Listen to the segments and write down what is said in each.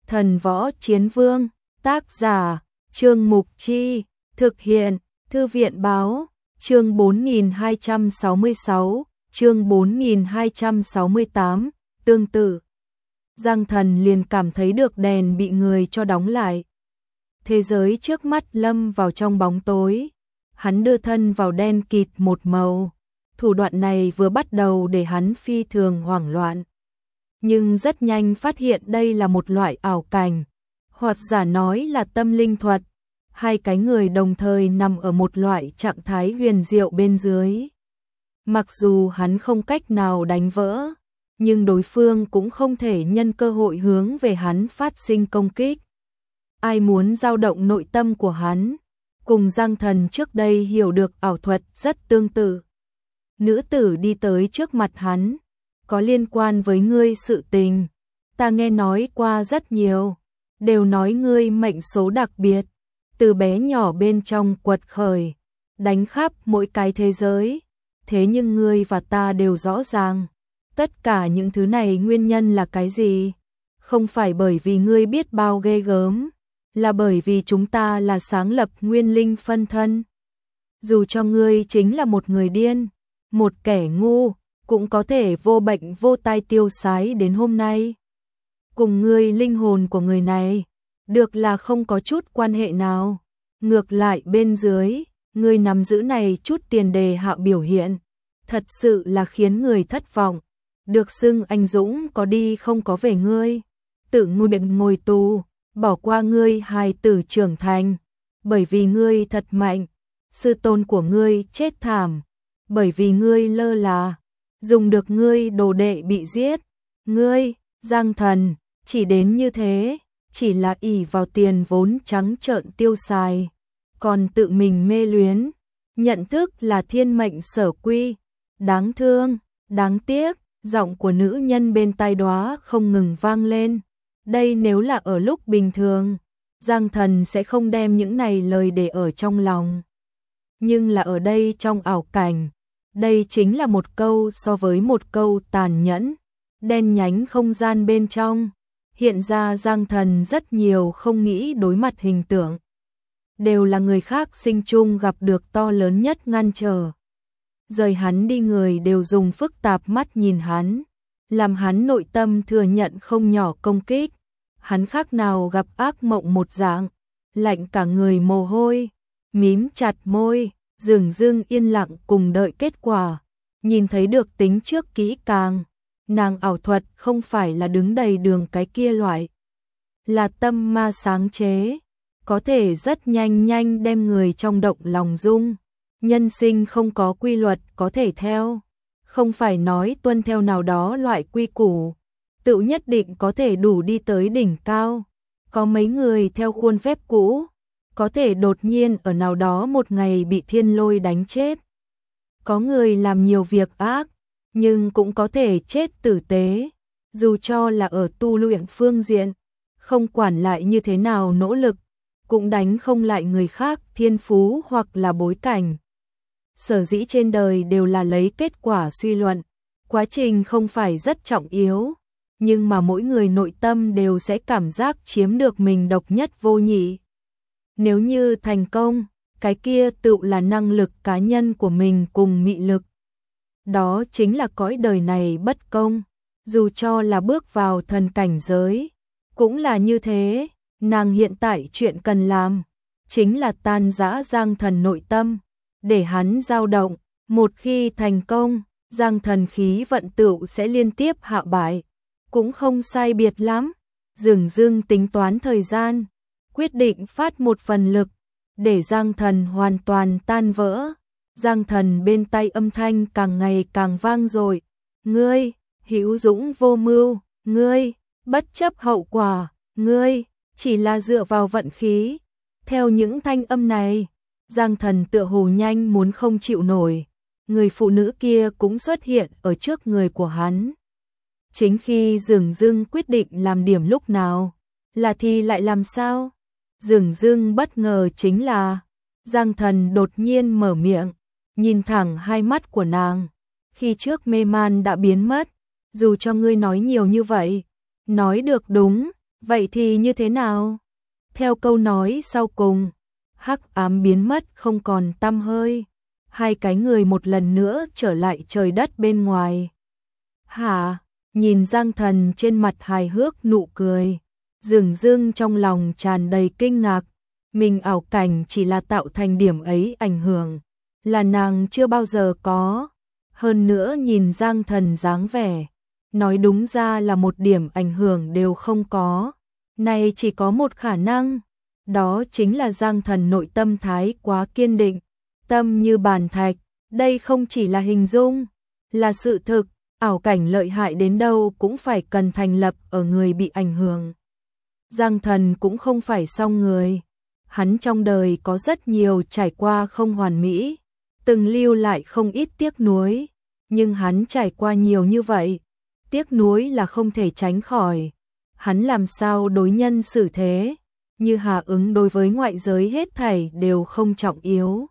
Thần Võ Chiến Vương, tác giả, Trương Mục Chi, thực hiện, Thư viện báo, chương 4266, chương 4268, tương tự. Giang Thần liền cảm thấy được đèn bị người cho đóng lại. Thế giới trước mắt lâm vào trong bóng tối, hắn đưa thân vào đen kịt một màu. Thủ đoạn này vừa bắt đầu để hắn phi thường hoảng loạn, nhưng rất nhanh phát hiện đây là một loại ảo cảnh, hoặc giả nói là tâm linh thuật. Hai cái người đồng thời nằm ở một loại trạng thái huyền diệu bên dưới. Mặc dù hắn không cách nào đánh vỡ, nhưng đối phương cũng không thể nhân cơ hội hướng về hắn phát sinh công kích. Ai muốn dao động nội tâm của hắn, cùng Giang Thần trước đây hiểu được ảo thuật rất tương tự. Nữ tử đi tới trước mặt hắn, có liên quan với ngươi sự tình, ta nghe nói qua rất nhiều, đều nói ngươi mệnh số đặc biệt, từ bé nhỏ bên trong quật khởi, đánh khắp mỗi cái thế giới, thế nhưng ngươi và ta đều rõ ràng, tất cả những thứ này nguyên nhân là cái gì? Không phải bởi vì ngươi biết bao ghê gớm, là bởi vì chúng ta là sáng lập nguyên linh phân thân. Dù cho ngươi chính là một người điên, một kẻ ngu, cũng có thể vô bệnh vô tai tiêu sái đến hôm nay. Cùng ngươi linh hồn của người này, được là không có chút quan hệ nào. Ngược lại bên dưới, ngươi nắm giữ này chút tiền đề hạ biểu hiện, thật sự là khiến người thất vọng. Được xưng anh dũng có đi không có về ngươi, tự ngu định ngồi tù, bỏ qua ngươi hài tử trưởng thành, bởi vì ngươi thật mạnh, sư tôn của ngươi chết thảm, bởi vì ngươi lơ là, dùng được ngươi đồ đệ bị giết, ngươi, Giang Thần, chỉ đến như thế, chỉ là ỷ vào tiền vốn trắng trợn tiêu xài, còn tự mình mê luyến, nhận thức là thiên mệnh sở quy, đáng thương, đáng tiếc. Giọng của nữ nhân bên tai đó không ngừng vang lên. Đây nếu là ở lúc bình thường, Giang Thần sẽ không đem những này lời để ở trong lòng. Nhưng là ở đây trong ảo cảnh, đây chính là một câu so với một câu tàn nhẫn. Đen nhánh không gian bên trong, hiện ra Giang Thần rất nhiều không nghĩ đối mặt hình tượng. Đều là người khác sinh chung gặp được to lớn nhất ngăn trở. Rời hắn đi người đều dùng phức tạp mắt nhìn hắn, làm hắn nội tâm thừa nhận không nhỏ công kích. Hắn khác nào gặp ác mộng một dạng, lạnh cả người mồ hôi, mím chặt môi, dửng dưng yên lặng cùng đợi kết quả. Nhìn thấy được tính trước kỹ càng, nàng ảo thuật không phải là đứng đầy đường cái kia loại, là tâm ma sáng chế, có thể rất nhanh đem người trong động lòng dung. Nhân sinh không có quy luật có thể theo, không phải nói tuân theo nào đó loại quy củ, tự nhất định có thể đủ đi tới đỉnh cao. Có mấy người theo khuôn phép cũ, có thể đột nhiên ở nào đó một ngày bị thiên lôi đánh chết. Có người làm nhiều việc ác, nhưng cũng có thể chết tử tế, dù cho là ở tu luyện phương diện, không quản lại như thế nào nỗ lực, cũng đánh không lại người khác thiên phú hoặc là bối cảnh. Sở dĩ trên đời đều là lấy kết quả suy luận, quá trình không phải rất trọng yếu, nhưng mà mỗi người nội tâm đều sẽ cảm giác chiếm được mình độc nhất vô nhị. Nếu như thành công, cái kia tự là năng lực cá nhân của mình cùng mị lực. Đó chính là cõi đời này bất công, dù cho là bước vào thần cảnh giới, cũng là như thế. Nàng hiện tại chuyện cần làm, chính là tan rã Giang Thần nội tâm, để hắn dao động, một khi thành công, Giang Thần khí vận tựu sẽ liên tiếp hạ bại, cũng không sai biệt lắm. Dửng dưng tính toán thời gian, quyết định phát một phần lực, để Giang Thần hoàn toàn tan vỡ. Giang Thần bên tai âm thanh càng ngày càng vang dội, ngươi, hữu dũng vô mưu, ngươi, bất chấp hậu quả, ngươi, chỉ là dựa vào vận khí. Theo những thanh âm này, Giang Thần tựa hồ nhanh muốn không chịu nổi, người phụ nữ kia cũng xuất hiện ở trước người của hắn. Chính khi dửng dưng quyết định làm điểm lúc nào, là thì lại làm sao? Dửng dưng bất ngờ chính là, Giang Thần đột nhiên mở miệng, nhìn thẳng hai mắt của nàng, khi trước mê man đã biến mất, dù cho ngươi nói nhiều như vậy, nói được đúng, Vậy thì như thế nào? Theo câu nói sau cùng, hắc ám biến mất không còn tăm hơi. Hai cái người một lần nữa trở lại trời đất bên ngoài. Hả? Nhìn Giang Thần trên mặt hài hước nụ cười, dường dưng trong lòng tràn đầy kinh ngạc. Mình ảo cảnh chỉ là tạo thành điểm ấy ảnh hưởng, là nàng chưa bao giờ có. Hơn nữa nhìn Giang Thần dáng vẻ, nói đúng ra là một điểm ảnh hưởng đều không có. Này chỉ có một khả năng, đó chính là Giang Thần nội tâm thái quá kiên định, tâm như bàn thạch. Đây không chỉ là hình dung, là sự thực. Ảo cảnh lợi hại đến đâu cũng phải cần thành lập ở người bị ảnh hưởng. Giang Thần cũng không phải song người. Hắn trong đời có rất nhiều trải qua không hoàn mỹ, từng lưu lại không ít tiếc nuối. Nhưng hắn trải qua nhiều như vậy, tiếc nuối là không thể tránh khỏi. Hắn làm sao đối nhân xử thế, như Hà ứng đối với ngoại giới hết thảy đều không trọng yếu.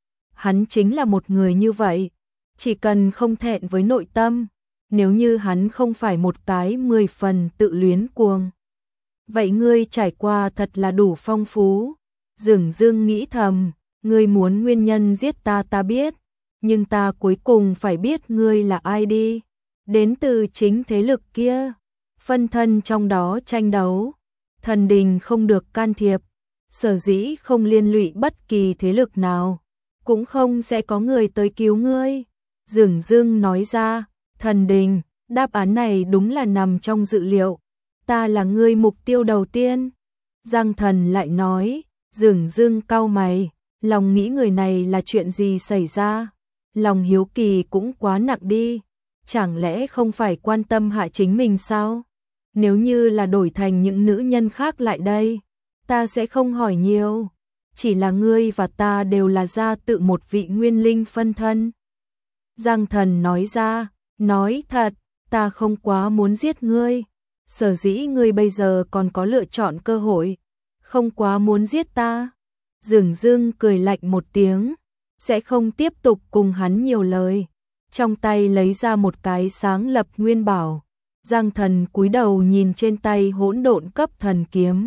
Hắn chính là một người như vậy, chỉ cần không thẹn với nội tâm. Nếu như hắn không phải một cái 10 phần tự luyến cuồng. Vậy ngươi trải qua thật là đủ phong phú. Dường dưng nghĩ thầm, ngươi muốn nguyên nhân giết ta biết, nhưng ta cuối cùng phải biết ngươi là ai đi. Đến từ chính thế lực kia, phân thân trong đó tranh đấu, thần đình không được can thiệp, sở dĩ không liên lụy bất kỳ thế lực nào, cũng không sẽ có người tới cứu ngươi. Dường dưng nói ra, thần đình, đáp án này đúng là nằm trong dự liệu, ta là ngươi mục tiêu đầu tiên. Giang Thần lại nói, dường dưng cau mày, lòng nghĩ người này là chuyện gì xảy ra, lòng hiếu kỳ cũng quá nặng đi, chẳng lẽ không phải quan tâm hạ chính mình sao? Nếu như là đổi thành những nữ nhân khác lại đây, ta sẽ không hỏi nhiều, chỉ là ngươi và ta đều là ra tự một vị nguyên linh phân thân. Giang Thần nói ra, nói thật, ta không quá muốn giết ngươi, sở dĩ ngươi bây giờ còn có lựa chọn cơ hội, không quá muốn giết ta. Dường dưng cười lạnh một tiếng, sẽ không tiếp tục cùng hắn nhiều lời, trong tay lấy ra một cái sáng lập nguyên bảo. Giang Thần cúi đầu nhìn trên tay hỗn độn cấp thần kiếm,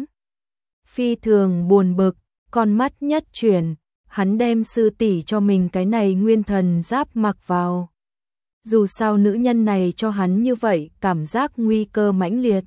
phi thường buồn bực, con mắt nhất chuyển, hắn đem sư tỷ cho mình cái này nguyên thần giáp mặc vào. Dù sao nữ nhân này cho hắn như vậy cảm giác nguy cơ mãnh liệt,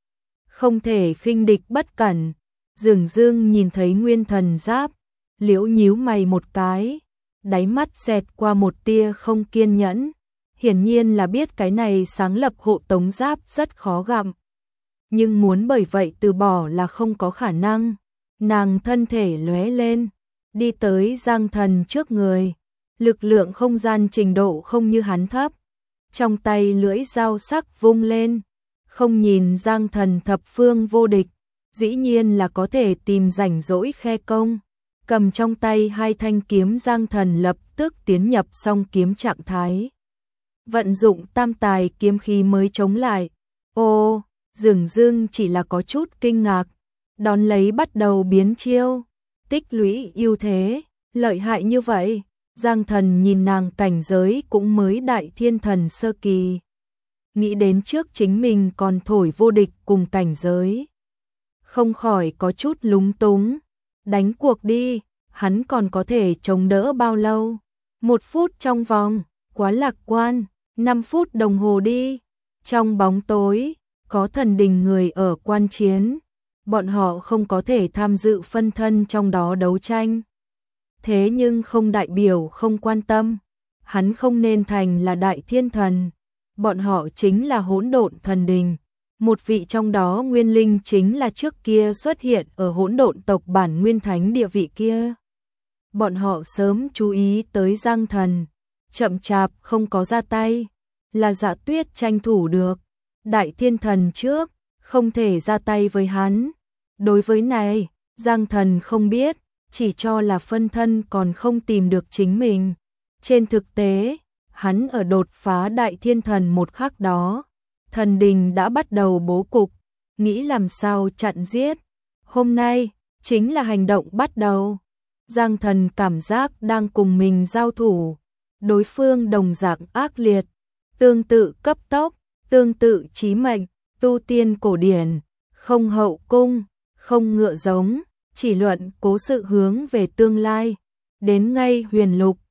không thể khinh địch bất cẩn. Dường dưng nhìn thấy nguyên thần giáp, liễu nhíu mày một cái, đáy mắt xẹt qua một tia không kiên nhẫn, hiển nhiên là biết cái này sáng lập hộ tống giáp rất khó gặm, nhưng muốn bởi vậy từ bỏ là không có khả năng. Nàng thân thể lóe lên, đi tới Giang Thần trước người, lực lượng không gian trình độ không như hắn thấp, trong tay lưỡi dao sắc vung lên, không nhìn Giang Thần thập phương vô địch, dĩ nhiên là có thể tìm rảnh rỗi khe công, cầm trong tay hai thanh kiếm. Giang Thần lập tức tiến nhập song kiếm trạng thái, vận dụng tam tài kiếm khí mới chống lại. Ô, dường dưng chỉ là có chút kinh ngạc, đón lấy bắt đầu biến chiêu, tích lũy ưu thế, lợi hại như vậy. Giang Thần nhìn nàng cảnh giới cũng mới đại thiên thần sơ kỳ, nghĩ đến trước chính mình còn thổi vô địch cùng cảnh giới, không khỏi có chút lúng túng. Đánh cuộc đi, hắn còn có thể chống đỡ bao lâu? 1 phút trong vòng, quá lạc quan. 5 phút đồng hồ đi. Trong bóng tối, có thần đình người ở quan chiến, bọn họ không có thể tham dự phân thân trong đó đấu tranh. Thế nhưng không đại biểu không quan tâm, hắn không nên thành là đại thiên thần, bọn họ chính là hỗn độn thần đình. Một vị trong đó nguyên linh chính là trước kia xuất hiện ở hỗn độn tộc bản nguyên thánh địa vị kia. Bọn họ sớm chú ý tới Giang Thần, chậm chạp không có ra tay, là Dạ Tuyết tranh thủ được. Đại thiên thần trước, không thể ra tay với hắn. Đối với này, Giang Thần không biết, chỉ cho là phân thân còn không tìm được chính mình. Trên thực tế, hắn ở đột phá đại thiên thần một khắc đó, thần đình đã bắt đầu bố cục, nghĩ làm sao chặn giết. Hôm nay, chính là hành động bắt đầu. Giang Thần cảm giác đang cùng mình giao thủ, đối phương đồng dạng ác liệt, tương tự cấp tốc, tương tự chí mệnh, tu tiên cổ điển, không hậu cung, không ngựa giống, chỉ luận cố sự hướng về tương lai. Đến ngay Huyền Lục,